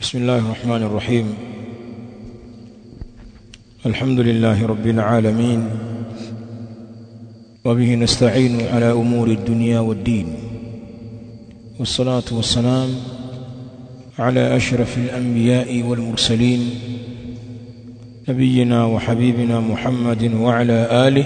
بسم الله الرحمن الرحيم. الحمد لله رب العالمين، وبه نستعين على أمور الدنيا والدين، والصلاة والسلام على أشرف الأنبياء والمرسلين نبينا وحبيبنا محمد وعلى آله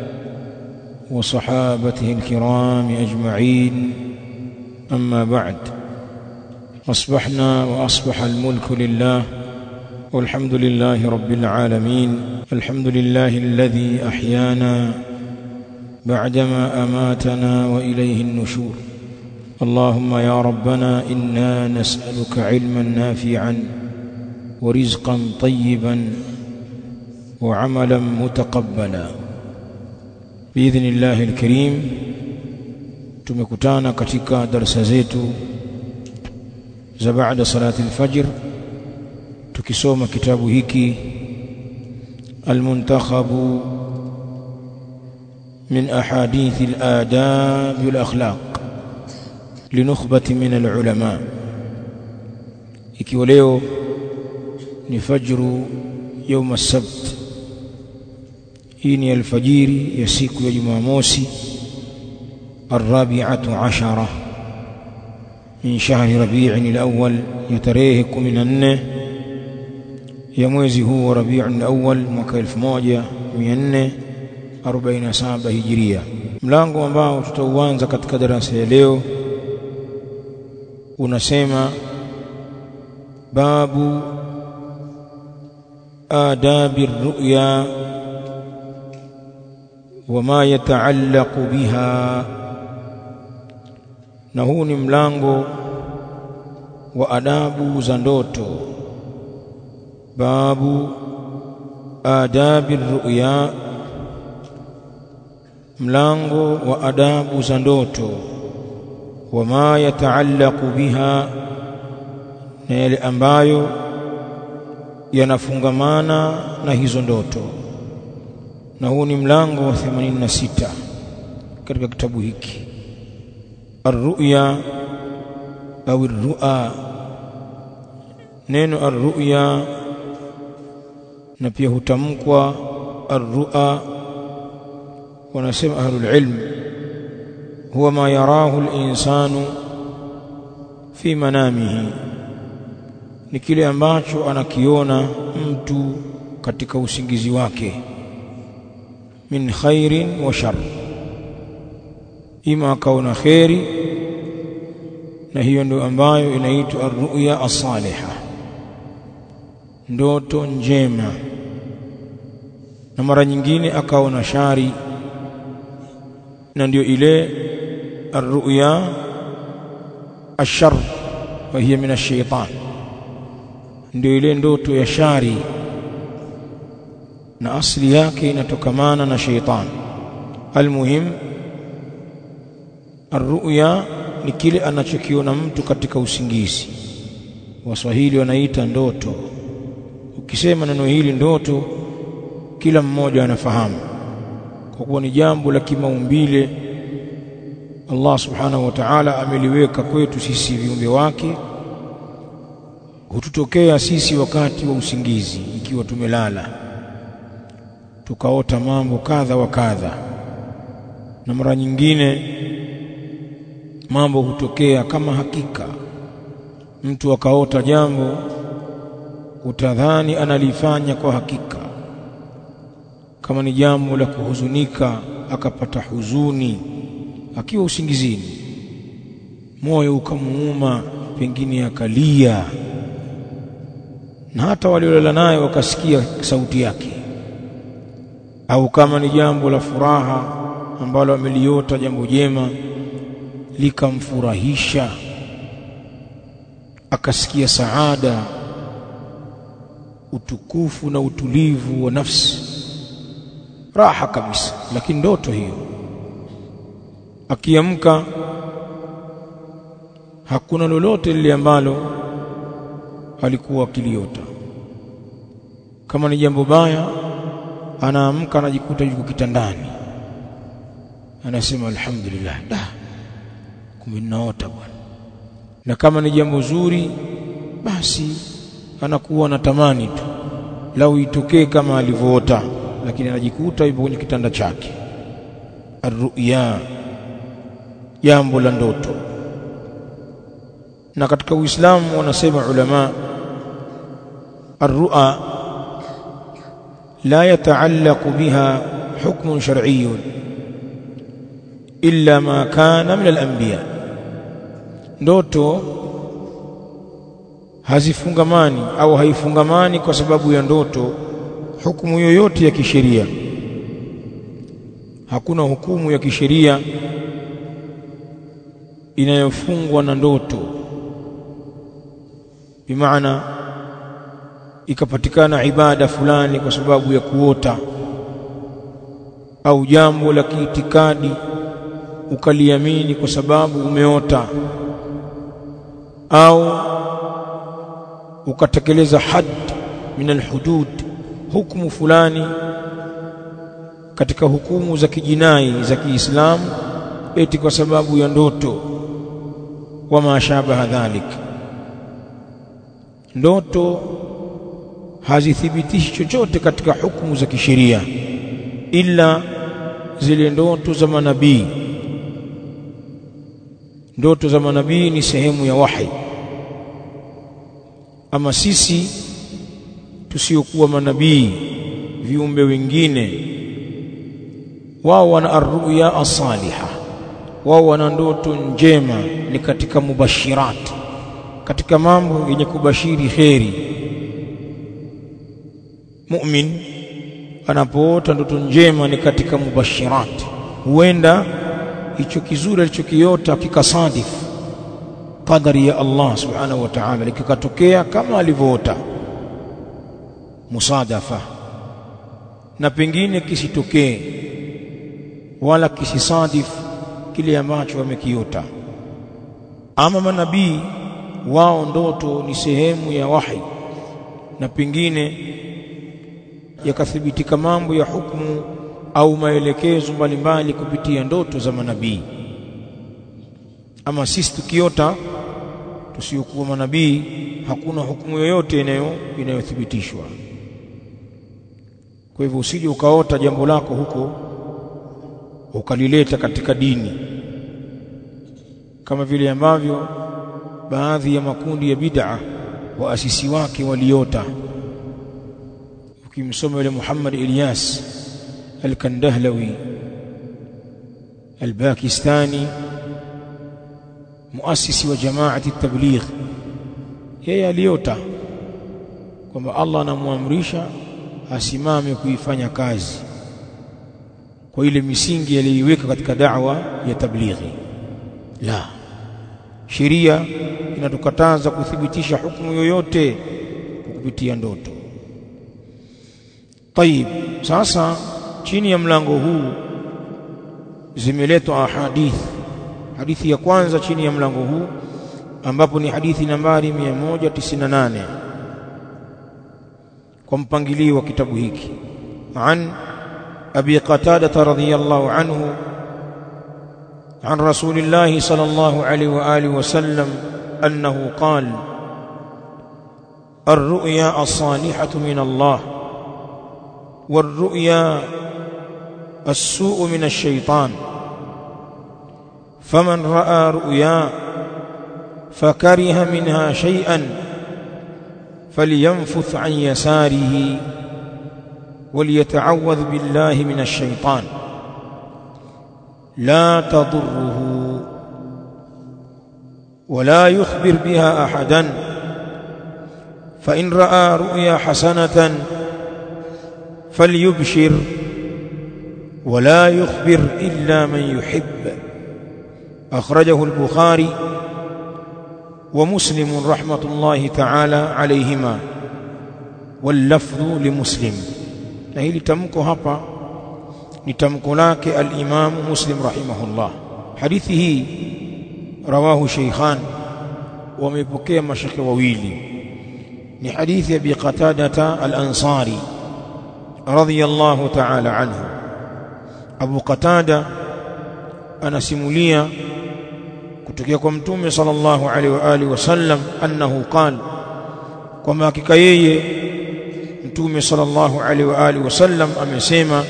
وصحابته الكرام أجمعين. أما بعد، أصبحنا وأصبح الملك لله، والحمد لله رب العالمين. الحمد لله الذي أحيانا بعدما أماتنا وإليه النشور. اللهم يا ربنا إنا نسألك علما نافعا ورزقا طيبا وعملا متقبلا بإذن الله الكريم. tumekutana katika darasa zetu za baada salati al-fajr tukisoma kitabu hiki al-muntakhab min ahadith al-adab wal-akhlaq linukhbati min al-ulama. Ikiwa leo ni fajru يوم السبت, hii ni alfajiri ya siku ya Jumamosi الرابعة من شهر ربيع الأول, يتريه 14 ya mwezi huu wa Rabiul Awwal mwaka 1447 Hijiria. Mlango ambao tutauanza katika darasa ya leo unasema babu adabi ru'ya wama yataallaqu biha, na huu ni mlango wa adabu za ndoto. Babu adabi ru'ya, mlango wa adabu za ndoto. Wama yataallaqu biha, na yale ambayo yanafungamana na hizo ndoto. Na huu ni mlango wa 86 katika kitabu hiki. Ar-ru'ya au ar-ru'a, neno ar-ru'ya na pia hutamkwa ar-ru'a. Wanasema ahlul ilm huwa ma yarahu al-insanu fi manamihi, ni kile ambacho anakiona mtu katika usingizi wake. Min khairin wa shar, ima akaona khairi, na hiyo ndio ambayo inaitwa ar-ru'ya as-salihah, ndoto njema. Na mara nyingine akaona shari, na ndio ile ar-ru'ya ash-shar wa hiya min ash-shaytan, ndio ile ndoto ya shari na asili yake inatokamana na shaytan. Almuhim, ar-ru'ya ni kile anachokiona mtu katika usingizi. Waswahili wanaita ndoto. Ukisema neno hili ndoto, kila mmoja anafahamu, kwa kuwa ni jambo la kimaumbile Allah subhanahu wa ta'ala ameliweka kwetu sisi viumbe wake. Hututokea sisi wakati wa usingizi, ikiwa tumelala tukaota mambo kadha wa kadha, na mara nyingine mambo hutokea kama hakika. Mtu akaota jambo utadhani analifanya kwa hakika. Kama ni jambo la kuhuzunika, akapata huzuni akiwa usingizini, moyo ukamuuma, pengine akalia, na hata waliolala naye wakasikia sauti yake. Au kama ni jambo la furaha ambalo ameliota jambo jema likamfurahisha, akasikia saada, utukufu na utulivu wa nafsi, raha kabisa. Lakini ndoto hiyo, akiamka hakuna lolote lile ambalo alikuwa akiliota. Kama ni jambo baya, anaamka anajikuta yuko kitandani, anasema alhamdulillah, kumbe ninaota bwana. Na kama ni jambo zuri, basi anakuwa anatamani tu lau itokee kama alivyoota, lakini anajikuta yupo kwenye kitanda chake. Ar-ru'ya, jambo la ndoto. Na katika Uislamu wanasema ulama, ar-ru'a la yataallaqu biha hukmun shar'iyyun illa ma kana min al-anbiya. Ndoto hazifungamani au haifungamani kwa sababu ya ndoto hukumu yoyote ya kisheria. Hakuna hukumu ya kisheria inayofungwa na ndoto, bimaana ikapatikana ibada fulani kwa sababu ya kuota, au jambo la kiitikadi ukaliamini kwa sababu umeota, au ukatekeleza had min alhudud, hukumu fulani katika hukumu za kijinai za Kiislamu eti kwa sababu ya ndoto, wa mashabaha dhalik. Ndoto hazithibitishi chochote katika hukumu za kisheria ila zile ndoto za manabii. Ndoto za manabii ni sehemu ya wahi. Ama sisi tusiokuwa manabii, viumbe wengine, wao wana ar-ru'ya as-salihah, wao wana ndoto njema, ni katika mubashirat, katika mambo yenye kubashiri kheri. Mu'min anapoota ndoto njema ni katika mubashirat, huenda hicho kizuri alichokiota kikasadif qadari ya Allah subhanahu wa ta'ala, likikatokea kama alivyoota, musadafa, na pengine kisitokee wala kisisadif kile ambacho wamekiota. Ama manabii wao ndoto ni sehemu ya wahi, na pengine yakathibitika mambo ya hukumu au maelekezo mbalimbali kupitia ndoto za manabii. Ama sisi tukiota tusiokuwa manabii, hakuna hukumu yoyote inayothibitishwa. Kwa hivyo usije ukaota jambo lako huko ukalileta katika dini, kama vile ambavyo baadhi ya makundi ya bid'a waasisi wake waliota. Ukimsoma yule Muhammad Ilyas al-Kandahlawi al-Pakistani, muasisi wa jamaati at-tabligh, yeye aliota kwamba Allah anamuamrisha asimame kuifanya kazi kwa ile misingi aliyoiweka katika da'wa ya tablighi. La, sheria inatukataza kuthibitisha hukumu yoyote kupitia ndoto. Tayib, sasa chini ya mlango huu zimeletwa hadithi ya kwanza chini ya mlango huu, ambapo ni hadithi nambari 198 kwa mpangilio wa kitabu hiki. An Abi Qatada radhiyallahu anhu عن رسول الله صلى الله عليه وآله وسلم أنه قال: الرؤيا الصالحة من الله، والرؤيا السوء من الشيطان، فمن رأى رؤيا فكره منها شيئا فلينفث عن يساره وليتعوذ بالله من الشيطان، لا تضره ولا يخبر بها أحدا، فإن رأى رؤيا حسنة فليبشر ولا يخبر إلا من يحب. أخرجه البخاري ومسلم رحمة الله تعالى عليهما، واللفظ لمسلم. na hili tamko hapa ni tamko lake al-Imam Muslim rahimahullah. Hadithi hii rawahu shaykhan, wamepokea mashaka wawili. Ni hadithi ya Abi Qatada al-Ansari radhiyallahu ta'ala anhu. Abu Qatada anasimulia kutokea kwa Mtume sallallahu alaihi wa alihi wasallam annahu qala: kwamba hakika yeye Mtume sallallahu alaihi wa alihi wasallam amesema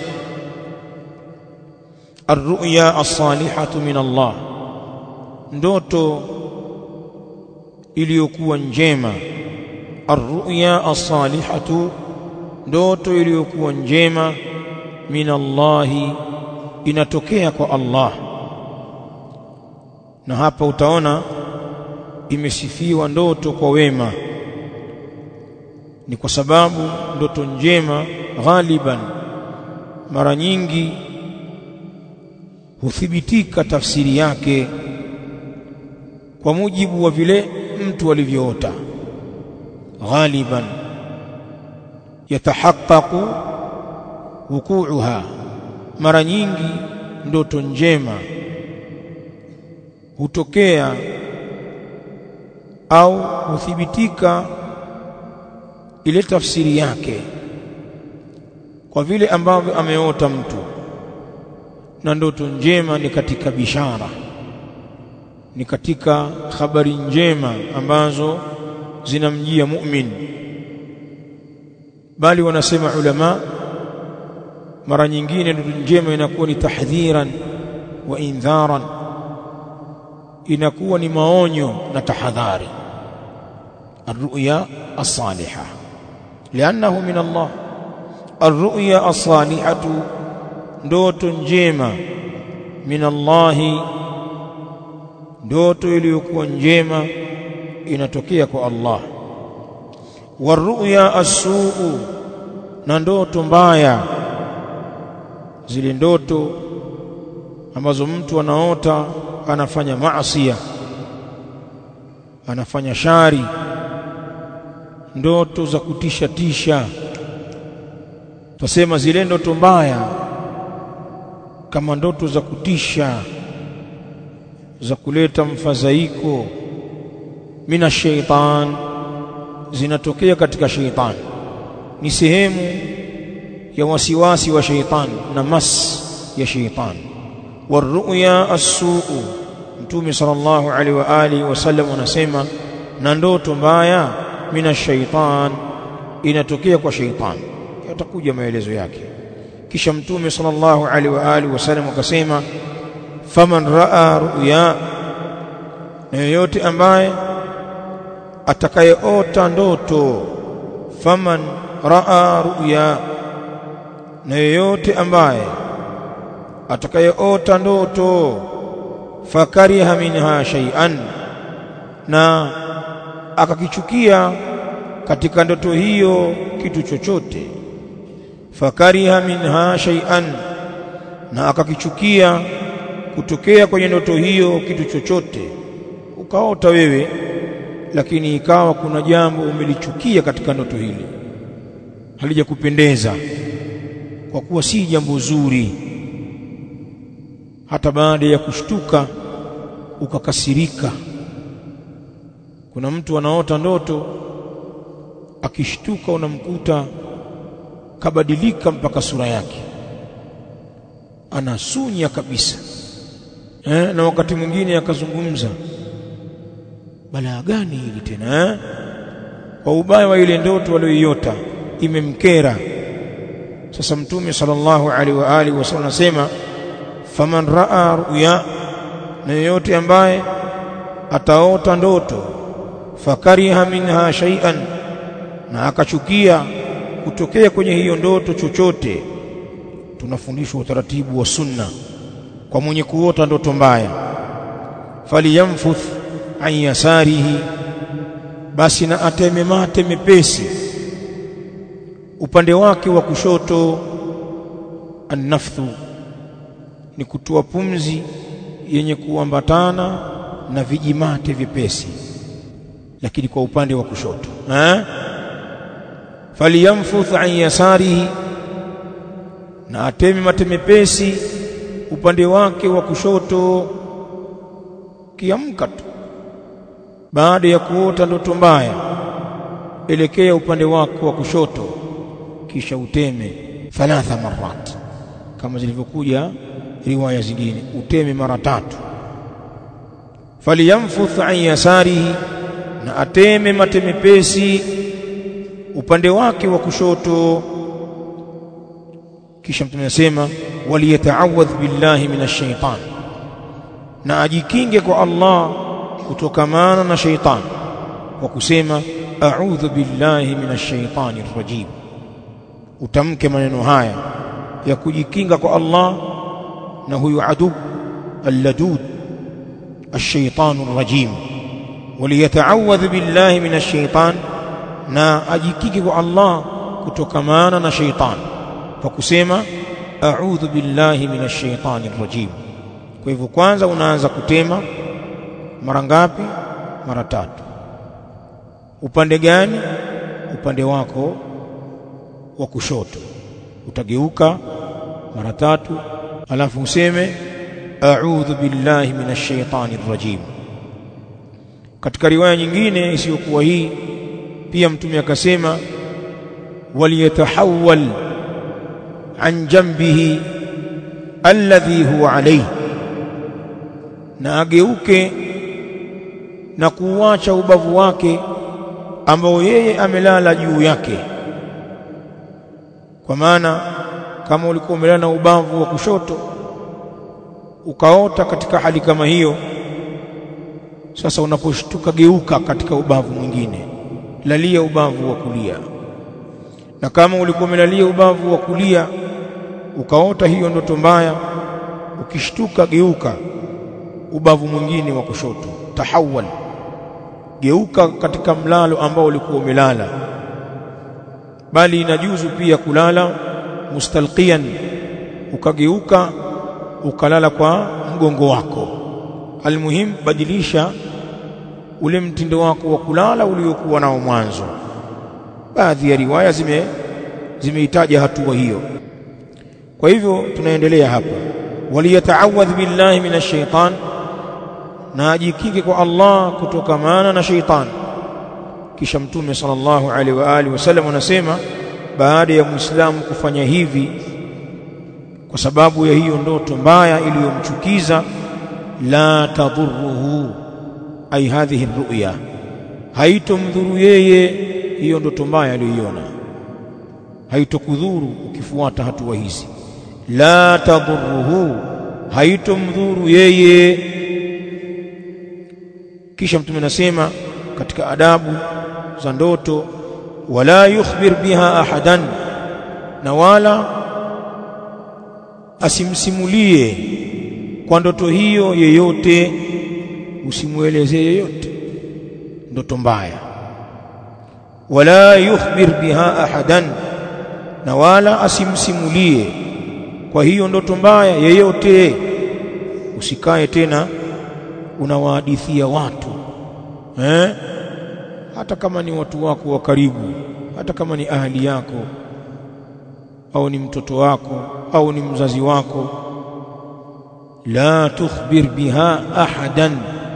ar-ru'ya as-salihatu min Allah, ndoto iliyokuwa njema. Ar-ru'ya as-salihatu, ndoto iliyokuwa njema, min Allah, inatokea kwa Allah. Na hapa utaona imesifiwa ndoto kwa wema, ni kwa sababu ndoto njema ghaliban mara nyingi huthibitika tafsiri yake kwa mujibu wa vile mtu alivyoota. Ghaliban yatahaqqaqu wuku'uha, mara nyingi ndoto njema hutokea au huthibitika ile tafsiri yake kwa vile ambavyo ameota mtu. Na ndoto njema ni katika bishara, ni katika habari njema ambazo zinamjia mu'min. Bali wanasema ulama, mara nyingine ndoto njema inakuwa ni tahdhiran wa indharan, inakuwa ni maonyo na tahadhari. Ar-ru'ya as-salihah li'annahu min Allah. Ar-ru'ya as-salihatu, ndoto njema, min Allah, ndoto iliyokuwa njema inatokea kwa Allah. War-ru'ya as-su'u, na ndoto mbaya, zile ndoto ambazo mtu anaota anafanya maasiya, anafanya shari, ndoto za kutisha tisha, tusema zile ndoto mbaya kama ndoto za kutisha, za kuleta mfadhaiko, mina shaitan, zinatokea katika shaitan, ni sehemu ya wasiwasi wa shaitan na mas ya shaitan. War-ru'ya as-su'u, Mtume sallallahu alaihi wa alihi wasallam anasema, na ndoto mbaya mina shaitan, inatokea kwa shaitan. Yatakuja maelezo yake. Kisha Mtume sallallahu alaihi wa alihi wasallam akasema, faman raa ru'ya, na yoyote ambaye atakayeota ndoto. Faman raa ru'ya, na yoyote ambaye atakayeota ndoto. Fakariha minha shay'an, na akakichukia katika ndoto hiyo kitu chochote. Fakariha minha shay'an, na akakichukia kutokea kwenye ndoto hiyo kitu chochote. Ukaota wewe lakini ikawa kuna jambo umelichukia katika ndoto hili, halijakupendeza, kwa kuwa si jambo zuri, hata baada ya kushtuka ukakasirika. Kuna mtu anaota ndoto, akishtuka unamkuta kabadilika mpaka sura yake, anasunya kabisa. Na wakati mwingine akazungumza, balaa gani hili tena? Kwa ubaya wa ile ndoto aliyoiota imemkera. Sasa Mtume sallallahu alaihi wa alihi wasallam anasema, faman raa ru'ya, na yoyote ambaye ataota ndoto. Fakariha minha shay'an, na akachukia kutokea kwenye hiyo ndoto chochote. Tunafundishwa utaratibu wa sunna kwa mwenye kuota ndoto mbaya. Faliyamfuth an yasarihi, basi na ateme mate mepesi upande wake wa kushoto. An-nafthu ni kutoa pumzi yenye kuambatana na vijimate vipesi, lakini kwa upande wa kushoto. Faliyamfuth an yasarihi, na ateme mate mepesi upande wake wa kushoto. Kiamka tu baada ya kuota ndoto mbaya, elekea upande wako wa kushoto, kisha uteme 3 marat, kama zilivyokuja riwaya zingine, uteme mara 3. Faliyamfuth an yasarihi, na ateme mate mepesi upande wake wa kushoto. Kisha Mtume anasema waliyata'awadh billahi minash shaitan, na ajikinge kwa Allah kutokamana na shaitan kwa kusema a'udhu billahi minash shaitanir rajim. Utamke maneno haya ya kujikinga kwa Allah na huyu adu alladud ash-shaytanur rajim. Waliyata'awadh billahi minash shaitan, na ajikinge kwa Allah kutokamana na shaitan kwa kusema a'udhu billahi minash shaitanir rajim. Kwa hivyo kwanza unaanza kutema mara ngapi? Mara 3. Upande gani? Upande wako wa kushoto. Utageuka mara 3, alafu useme a'udhu billahi minash shaitanir rajim. Katika riwaya nyingine isiyokuwa hii pia Mtume akasema waliyatahawwal an jambihi alladhi huwa alayhi, na ageuke na kuacha ubavu wake ambao yeye amelala juu yake. Kwa maana kama ulikuwa umelala na ubavu wa kushoto ukaota katika hali kama hiyo, sasa unaposhtuka geuka katika ubavu mwingine, lalia ubavu wa kulia. Na kama ulikuwa umelalia ubavu wa kulia ukaota hiyo ndoto mbaya, ukishtuka geuka ubavu mwingine wa kushoto, tahawwal, geuka katika mlalo ambao ulikuwa umelala. Bali inajuzu pia kulala mustalqiyan, ukageuka ukalala kwa mgongo wako. Almuhim, badilisha ule mtindo wako wa kulala uliokuwa nao mwanzo. Baadhi ya riwaya zimeitaja hatua hiyo. Kwa hivyo tunaendelea hapa, waliyata'awadh billahi minash shaitan, na ajikinge kwa Allah kutokamana na shaitan. Kisha Mtume sallallahu alaihi wa alihi wasallam anasema baada ya Muislamu kufanya hivi kwa sababu ya hiyo ndoto mbaya iliyomchukiza, la tadhurruhu ay hadhihi ru'ya, haitomdhuru yeye hiyo ndoto mbaya aliyoiona, haitokudhuru ukifuata hatua hizi. La tadhurruhu, haitomdhuru yeye. Kisha Mtume anasema katika adabu za ndoto, wala yukhbir biha ahadan, na wala asimsimulie kwa ndoto hiyo yeyote, usimuelezee yeyote ndoto mbaya. Wala yukhbir biha ahadan, na wala asimsimulie kwa hiyo ndoto mbaya yeyote. Usikae tena unawahadithia watu, hata kama ni watu wako wa karibu, hata kama ni ahali yako au ni mtoto wako au ni mzazi wako. La tukhbir biha ahadan,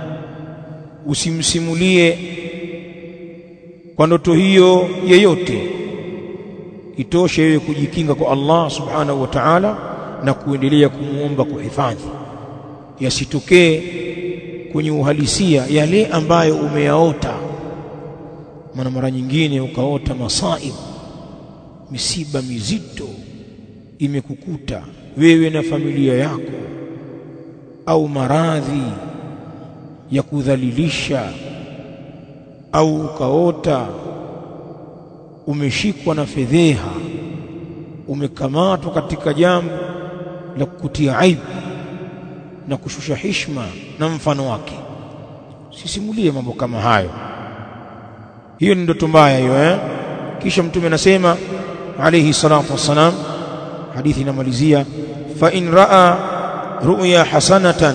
usimsimulie kwa ndoto hiyo yeyote. Itoshe wewe kujikinga kwa Allah subhanahu wa ta'ala na kuendelea kumuomba kuhifadhi yasitokee kwenye uhalisia yale ambayo umeyaota. Maana mara nyingine ukaota masaib, misiba mizito imekukuta wewe na familia yako, au maradhi ya kudhalilisha, au ukaota umeshikwa na fedheha, umekamatwa katika jambo la kukutia aibu na kushusha heshima na mfano wake. Sisimulie mambo kama hayo, hiyo ni ndoto mbaya hiyo. Kisha Mtume anasema alayhi salatu wassalam, hadithi inamalizia, fa in raa ru'ya hasanatan,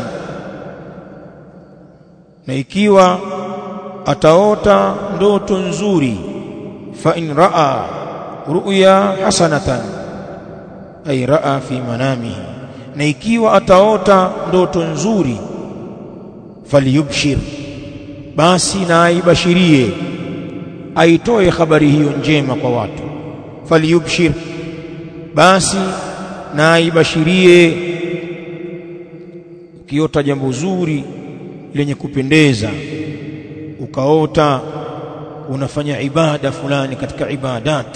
na ikiwa ataota ndoto nzuri. Fa in raa ru'ya hasanatan ay raa fi manamihi, na ikiwa ataota ndoto nzuri, falyubshir, basi na aibashirie, aitoe habari hiyo njema kwa watu. Falyubshir, basi na aibashirie. Ukiota jambo zuri lenye kupendeza, ukaota unafanya ibada fulani katika ibadat,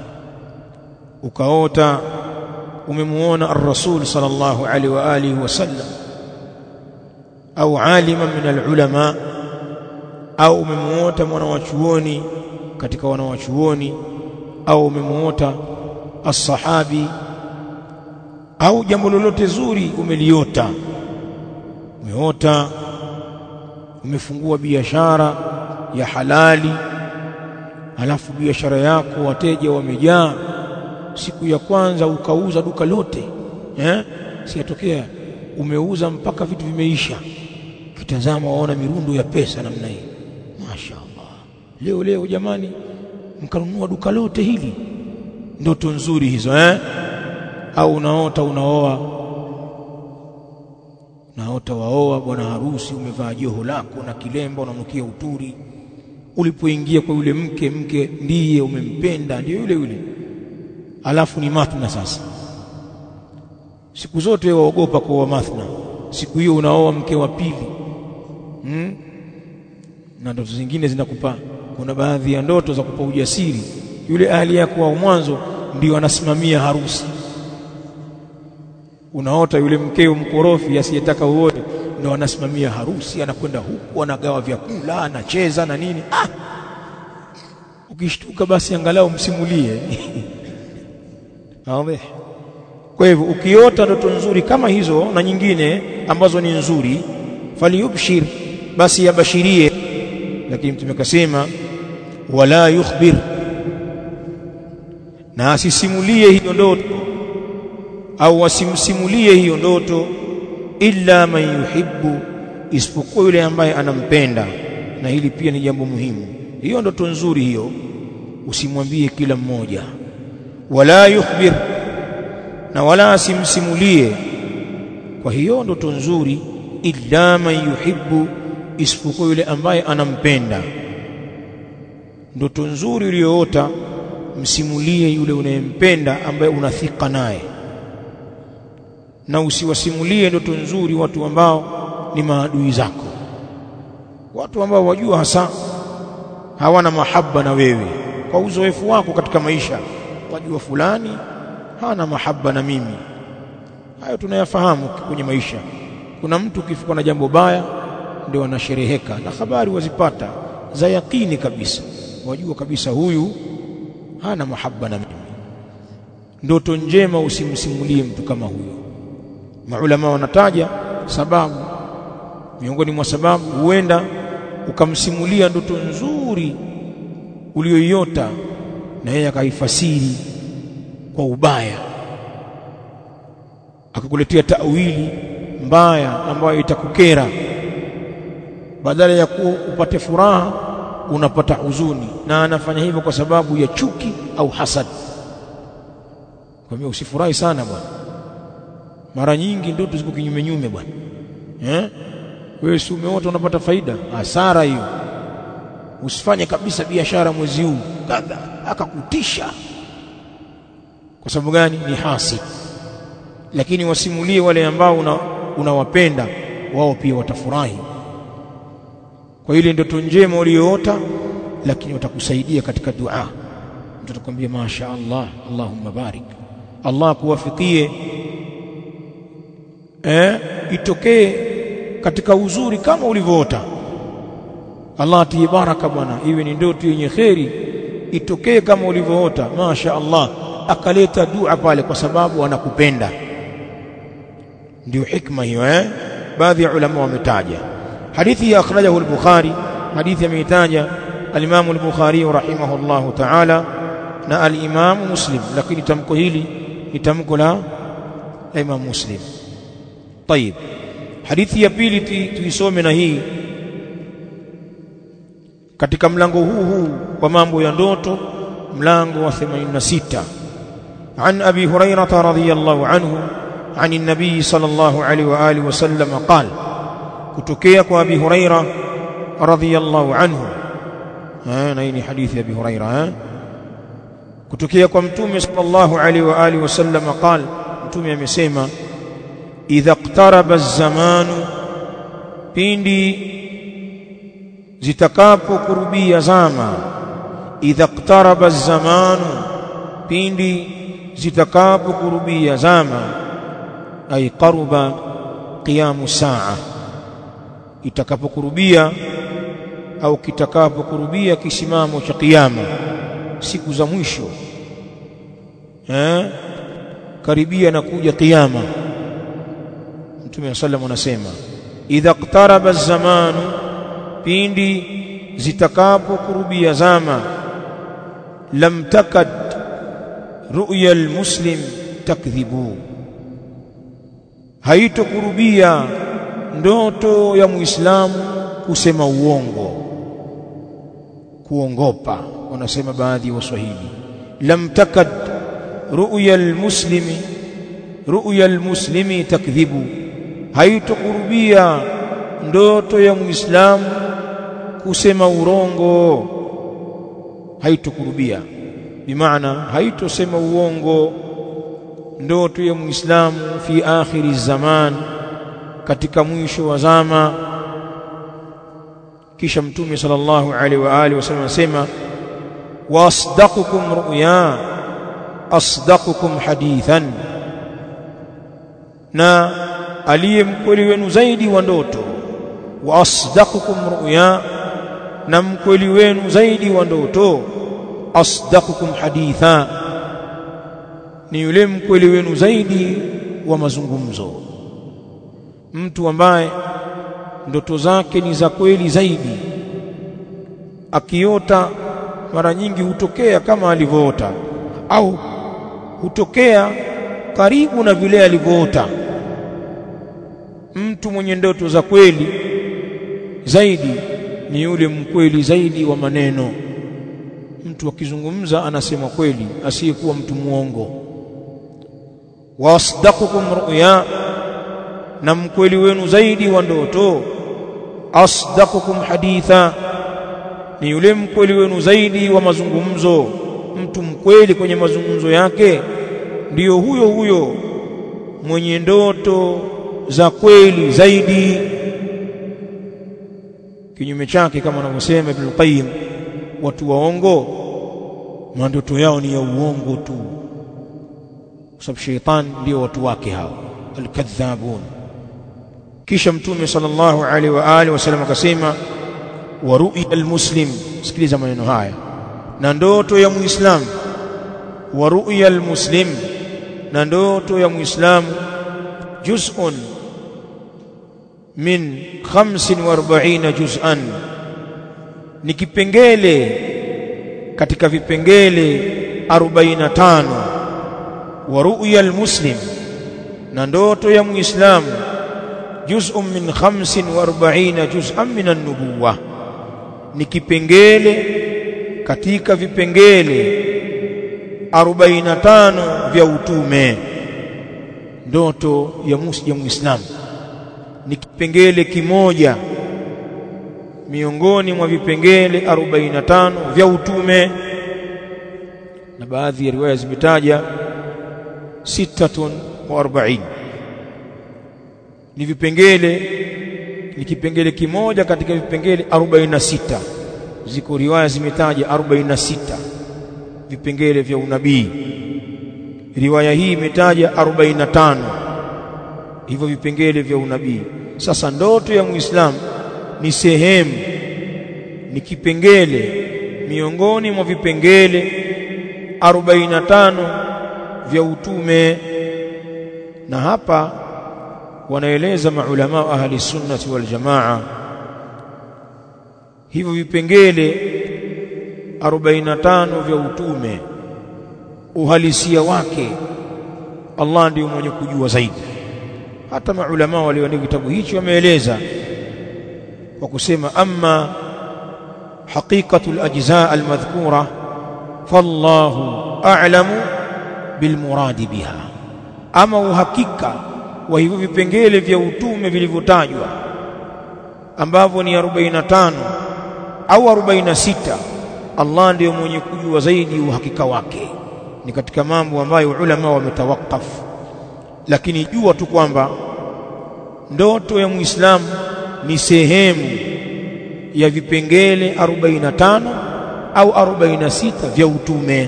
ukaota umemuona ar-rasul sallallahu alaihi wa alihi wasallam au alima min al-ulama, au umemuota mwanawachuoni katika wanawachuoni, au umemuota as-sahabi, au jambo lolote zuri umeliota. Umeota umefungua biashara ya halali, halafu biashara yako wateja wamejaa, siku ya kwanza ukauza duka lote, siyatokea umeuza mpaka vitu vimeisha, kitazama waona mirundo ya pesa namna hii, mashaallah, leo jamani mkanunua duka lote hili. Ndoto nzuri hizo. Au unaota waoa bwana harusi, umevaa joho lako na kilemba, unanukia uturi. Ulipoingia kwa yule mke ndiye umempenda, ndiye yule, alafu ni mathna. Sasa siku zote waogopa kwa mathna, siku hiyo unaoa mke wa pili. Na ndoto zingine zinakupa, kuna baadhi ya ndoto za kupa ujasiri. Yule ahli yako wa mwanzo ndio anasimamia harusi. Unaota yule mkeo mkorofi asiyetaka uote ndio anasimamia harusi, anakwenda huku, anagawa vyakula, anacheza na nini. Ukishtuka basi angalau msimulie. Naomba. Kwa hivyo ukiota ndoto nzuri kama hizo na nyingine ambazo ni nzuri, faliyubshir, basi yabashirie. Lakini Mtume akasema wala yukhbir, na asisimulie hiyo ndoto au asimsimulie hiyo ndoto illa man yuhibbu, isipokuwa yule ambaye anampenda. Na hili pia ni jambo muhimu. Hiyo ndoto nzuri hiyo usimwambie kila mmoja. Wala yukhbir, na wala asimsimulie kwa hiyo ndoto nzuri illa man yuhibbu, isipokuwa yule ambaye anampenda. Ndoto nzuri uliyoota msimulie yule unayempenda ambaye unathika naye, na usiwasimulie ndoto nzuri watu ambao ni maadui zako, watu ambao wajua hasa hawana mahaba na wewe. Kwa uzoefu wako katika maisha wajua fulani hana mahaba na mimi. Hayo tunayafahamu kwenye maisha. Kuna mtu ukifikwa na jambo baya ndio anashereheka, na habari wazipata za yakini kabisa, wajua kabisa huyu hana mahaba na mimi. Ndoto njema usimsimulie mtu kama huyo. Maulama wanataja sababu, miongoni mwa sababu huenda ukamsimulia ndoto nzuri uliyoiota na yeye akaifasiri kwa ubaya, akakuletea ta'wili mbaya ambayo itakukera. Badala ya upate furaha unapata huzuni, na anafanya hivyo kwa sababu ya chuki au hasad. Kwa hiyo usifurahi sana bwana. Mara nyingi ndoto ziko kinyume bwana. Wewe si umeota unapata faida, hasara hiyo. Usifanye kabisa biashara mwezi huu kadha, akakutisha. Kwa sababu gani? Ni hasid. Lakini wasimulie wale ambao unawapenda, wao pia watafurahi kwa ile ndoto njema uliyoota, lakini watakusaidia katika dua. Mtu atakwambia masha Allah, Allahumma barik, Allah kuwafikie itokee katika uzuri kama ulivyoota. Allah atie baraka bwana, iwe ni ndoto yenye kheri, itokee kama ulivyoota. Masha Allah, akaleta dua pale kwa sababu anakupenda. Ndio hikma hiyo. Baadhi ya ulama wametaja hadithi ya akhrajahu al-Bukhari, hadithi ameitaja al-Imam al-Bukhari rahimahullahu ta'ala na al-Imam Muslim, lakini tamko hili ni tamko la Imam Muslim. Tayeb, hadithi ya pili tuisome, na hii katika mlango huu kwa mambo ya ndoto, mlango wa 86. An Abi Hurairah radhiyallahu anhu عن النبي صلى الله عليه وآله وسلم قال, kutokea kwa Abi Hurairah radhiyallahu anhu. Na hii ni hadithi ya Abi Hurairah. Kutokea kwa Mtume sallallahu alaihi wa alihi wasallam قال, Mtume amesema, idha iqtaraba az-zamanu, pindi zitakapokurubia zama, idha iqtaraba az-zamanu, pindi zitakapokurubia zama, ay qaruba qiyamu saa, itakapokurubia au kitakapokurubia kisimamo cha kiyama, siku za mwisho, karibia na kuja kiyama. Mtume sallallahu anasema idha iqtaraba az-zamanu, pindi zitakapokurubia zama, lam takad ru'ya al-muslim takdhibu, haitokurubia ndoto ya muislamu kusema uongo, kuongopa. Wanasema baadhi ya Waswahili, lam takad ru'ya al-muslimi takdhibu, haitokurubia ndoto ya muislamu kusema urongo, haitokurubia, bimaana haitosema uongo ndoto ya muislamu fi akhiri zaman, katika mwisho wa zama. Kisha Mtume sallallahu alaihi wa alihi wasallam anasema wa asdaqukum ru'ya asdaqukum hadithan, na aliye mkweli wenu zaidi wa ndoto, wa asdaqukum ru'ya, na mkweli wenu zaidi wa ndoto, asdaqukum haditha, ni yule mkweli wenu zaidi wa mazungumzo. Mtu ambaye ndoto zake ni za kweli zaidi, akiota mara nyingi hutokea kama alivyoota, au hutokea karibu na vile alivyoota. Mtu mwenye ndoto za kweli zaidi ni yule mkweli zaidi wa maneno. Mtu akizungumza anasema kweli, asiyekuwa mtu muongo. Wasdaqukum ru'ya, na mkweli wenu zaidi wa ndoto, asdaqukum haditha, ni yule mkweli wenu zaidi wa mazungumzo. Mtu mkweli kwenye mazungumzo yake ndiyo huyo huyo mwenye ndoto za kweli zaidi. Kinyume chake, kama anavyosema Ibn Qayyim, watu waongo mandoto yao ni ya uongo tu, kwa sababu sheitan ndio watu wake hao, al-kadhabun. Kisha Mtume sallallahu alaihi wa alihi wasallam akasema wa ru'ya al-muslim, sikiliza maneno haya, na ndoto ya muislamu, wa ru'ya al-muslim, na ndoto ya muislamu, juz'un min 45 juz'an, ni kipengele katika vipengele 45. Wa ru'ya al-muslim, na ndoto ya muislamu, juz'un min 45 juz'an min an-nubuwah, ni kipengele katika vipengele 45 vya utume. Ndoto ya muislamu ni kipengele kimoja miongoni mwa vipengele 45 vya utume, na baadhi ya riwaya zimetaja 46. Ni kipengele kimoja katika vipengele 46. Ziko riwaya zimetaja 46 vipengele vya unabii, riwaya hii imetaja 45 hivyo vipengele vya unabii. Sasa ndoto ya muislamu ni sehemu, ni kipengele miongoni mwa vipengele 45 vya utume. Na hapa wanaeleza maulama ahli sunnati wal jamaa, hivyo vipengele 45 vya utume, uhalisia wake Allah ndiye mwenye kujua zaidi. Hata maulama walioandika kitabu hichi wameeleza kwa kusema amma haqiqatul ajza almadhkura fallahu a'lamu bilmuradi biha, ama uhakika wa hivyo vipengele vya utume vilivyotajwa ambavyo ni 45 au 46, Allah ndiye mwenye kujua zaidi uhakika wake. Ni katika mambo ambayo ulama wametawakafu, lakini jua tu kwamba ndoto ya muislamu ni sehemu ya vipengele 45 au 46 vya utume.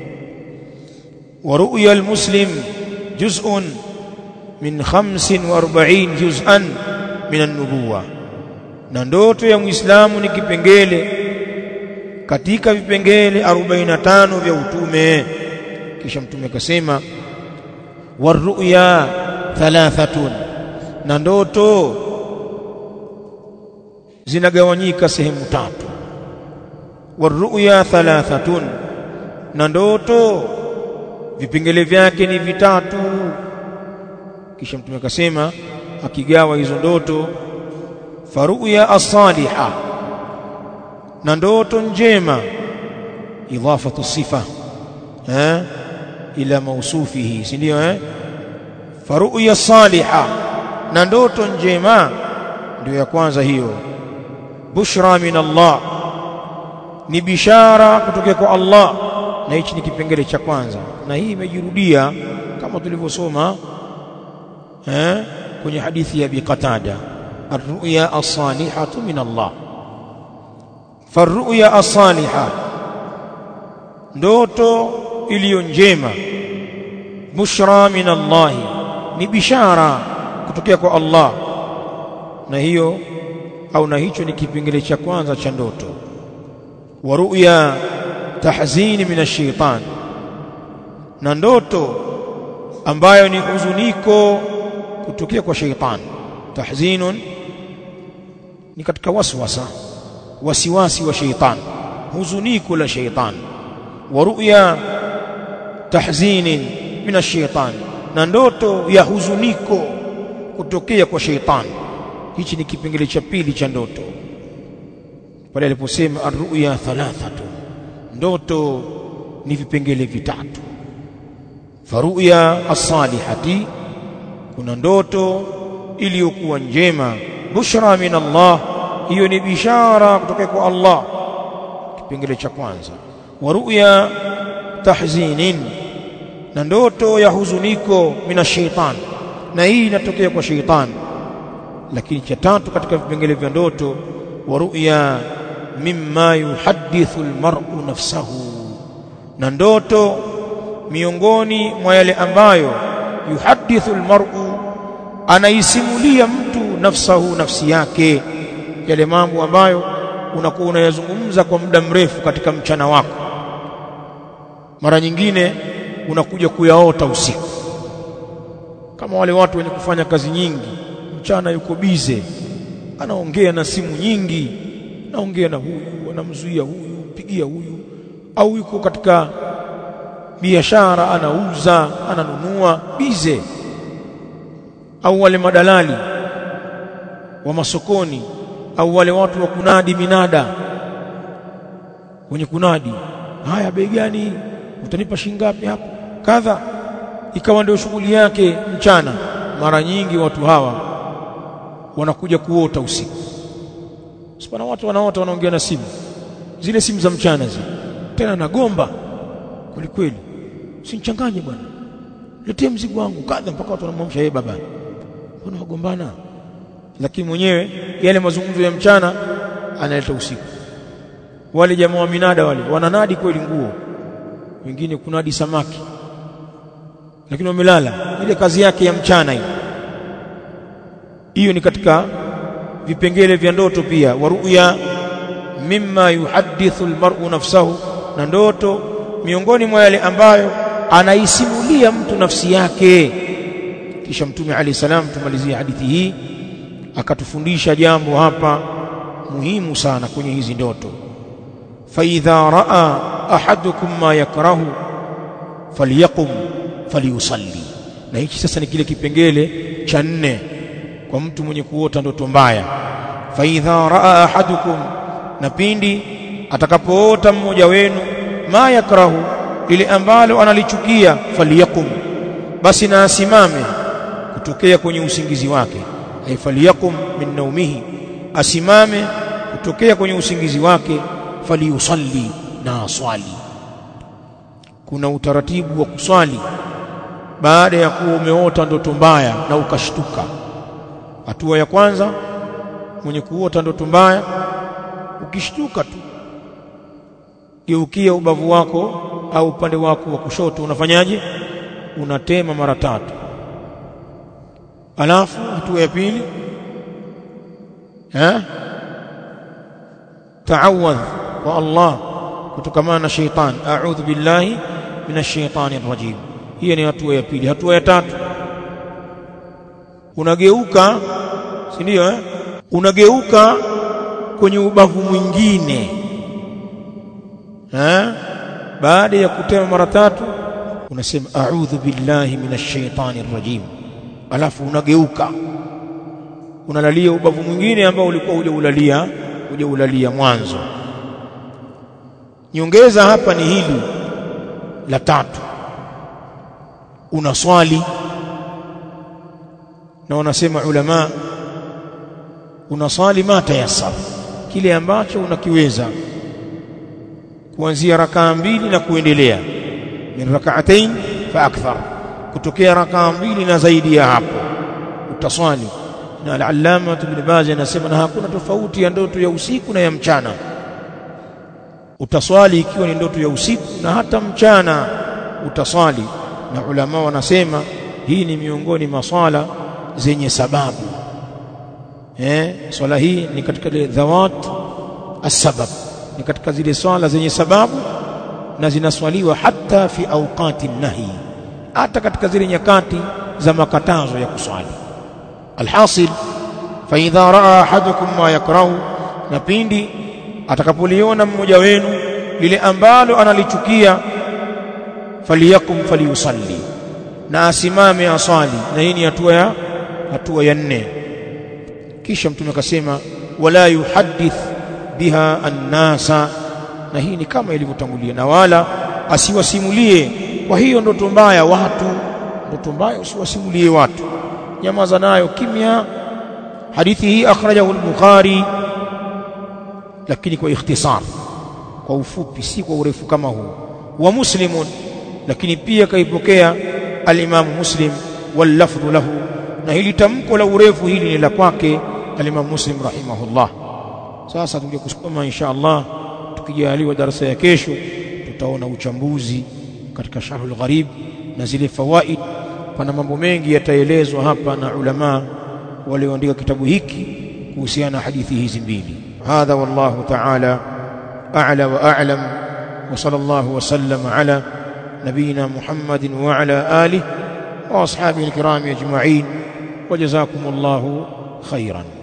Wa ru'ya al-muslim juz'un min 45 juz'an min an-nubuwah, na ndoto ya Muislamu ni kipengele katika vipengele 45 vya utume. Kisha mtume akasema warru'ya thalathatun, na ndoto zinagawanyika sehemu tatu. Warru'ya thalathatun, na ndoto vipengele vyake ni vitatu. Kisha mtume akasema akigawa hizo ndoto, faru'ya as-salihah, na ndoto njema, idhafatu sifa ila mausufihi, si ndio? Faru'ya as-salihah, na ndoto njema ndio ya kwanza hiyo. Bushra min Allah, ni bishara kutoka kwa Allah, na hichi ni kipengele cha kwanza, na hii imejirudia kama tulivyosoma kwenye hadithi ya Abi Qatada, ar-ru'ya as-salihatu min Allah. Farru'ya as-salihah, ndoto iliyo njema, bushra min Allah, ni bishara kutoka kwa Allah, na hiyo au na hicho ni kipengele cha kwanza cha ndoto. Wa ru'ya tahzini min ash-shaytan, na ndoto ambayo ni huzuniko kutokea kwa shaytan. Tahzinun ni katika wasiwasi wa shaytan, huzuniko la shaytan. Wa ru'ya tahzinin min ash-shaytan, na ndoto ya huzuniko kutokea kwa shaytan. Hichi ni kipengele cha pili cha ndoto, pale aliposema ar-ru'ya thalathatu, ndoto ni vipengele vitatu. Faru'ya as-salihati, kuna ndoto iliyokuwa njema, bushra min Allah, hiyo ni bishara kutoka kwa Allah, kipengele cha kwanza. Wa ru'ya tahzinin, na ndoto ya huzuniko min ash-shaytan, na hii inatokea kwa shaytan. Lakini cha tatu katika vipengele vya ndoto, wa ru'ya mimma yuhaddithu al-mar'u nafsahu, na ndoto miongoni mwa yale ambayo yuhaddithu al-mar'u, anaisimulia mtu nafsahu, nafsi yake, yale mambo ambayo unakuwa unayazungumza kwa muda mrefu katika mchana wako, mara nyingine unakuja kuyaota usiku, kama wale watu wenye kufanya kazi nyingi mchana, yuko bize, anaongea na simu nyingi, anaongea na huyu, anamzuia huyu, pigia huyu, au yuko katika biashara, anauza, ananunua, bize. Au wale madalali wa masokoni, au wale watu wa kunadi minada, wenye kunadi, haya bei gani, utanipa shilingi ngapi hapo, kadha, ikawa ndio shughuli yake mchana. Mara nyingi watu hawa wanakuja kuota usiku. Sipana watu wanaota, wanaongea na simu, zile simu za mchana zile, tena nagomba kweli, usinichanganye bwana, letea mzigo wangu kadha, mpaka watu wanamwamsha, baba, mbona wagombana? Lakini mwenyewe yale mazungumzo ya mchana analeta usiku. Wale jamaa wa minada wale wananadi kweli nguo, wengine kunadi samaki, lakini wamelala, ile kazi yake ya mchana hiyo. Hiyo ni katika vipengele vya ndoto pia. Wa ru'ya mimma yuhaddithu al-mar'u nafsahu, na ndoto miongoni mwa yale ambayo anaisimulia mtu nafsi yake. Kisha Mtume alayhi salam, tumalizia hadithi hii, akatufundisha jambo hapa muhimu sana kwenye hizi ndoto. Fa idha raa ahadukum ma yakrahu falyaqum falyusalli, na hichi sasa ni kile kipengele cha 4 kwa mtu mwenye kuota ndoto mbaya. Fa idha raa ahadukum, na pindi atakapoota mmoja wenu, ma yakrahu, ile ambalo analichukia, falyaqum, basi na asimame kutokea kwenye usingizi wake. Ay falyaqum min naumihi, asimame kutokea kwenye usingizi wake. Falyusalli, na aswali. Kuna utaratibu wa kuswali baada ya kuwa umeota ndoto mbaya na ukashtuka. Hatua ya kwanza, mwenye kuota ndoto mbaya, ukishtuka tu geukia ubavu wako au upande wako wa kushoto, unafanyaje? Unatema mara 3. Alafu hatua ya pili, ta'awadh wa Allah kutokana na shaytan, a'udhu billahi minash shaitani rajim. Hiyo ni hatua ya pili. Hatua ya 3, unageuka, si ndio? Unageuka kwenye ubavu mwingine. Baada ya kutema mara 3 unasema a'udhu billahi minash shaitani rajim, alafu unageuka unalalia ubavu mwingine ambao ulikuwa hujaulalia mwanzo. Nyongeza hapa ni hili la 3, unaswali na wanasema ulama, unaswali ma tayassar, kile ambacho unakiweza, kuanzia rakaa 2 na kuendelea, min rak'atayn fa akthar, kutokea rakaa 2 na zaidi ya hapo utaswali. Na al-Allama Ibn Baz anasema na hakuna tofauti ya ndoto ya usiku na ya mchana. Utaswali ikiwa ni ndoto ya usiku na hata mchana utaswali. Na ulama wanasema hii ni miongoni mwa swala zenye sababu. Swala hii ni katika dhawat as-sabab, ni katika zile swala zenye sababu na zinaswaliwa hata fi awqati nahi, hata katika zile nyakati za makatazo ya kuswali. Alhasil, fa idha raa ahadukum ma yakrahu, na pindi atakapoliona mmoja wenu lile ambalo analichukia, faliyakum falyusalli, na asimame asali. Na hii ni hatua ya 4. Kisha Mtume akasema wala yuhaddith biha an-nasa, na hii ni kama ilivyotangulia, na wala asiwasimulie kwa hiyo ndoto mbaya watu. Ndoto mbaya usiwasimulie watu, nyamaza nayo kimya. Hadithi hii akhrajahu al-Bukhari, lakini kwa ikhtisar, kwa ufupi, si kwa urefu kama huu. Wa Muslimun, lakini pia kaipokea al-Imam Muslim, wal lafdhu lahu, na hili tamko la urefu hili ni la kwake al-Imam Muslim rahimahullah. Sasa tuje kusoma insha Allah, tukijaliwa darasa ya kesho tutaona uchambuzi katika Sharhul Gharib na zile fawaid. Pana mambo mengi yataelezwa hapa na ulama walioandika kitabu hiki kuhusiana na hadithi hizi mbili. Hadha wallahu ta'ala a'la wa a'lam, wa sallallahu wa sallam ala nabiyina Muhammadin wa ala alihi wa ashabihi al-kiram ajma'in, wa jazakumullahu khairan.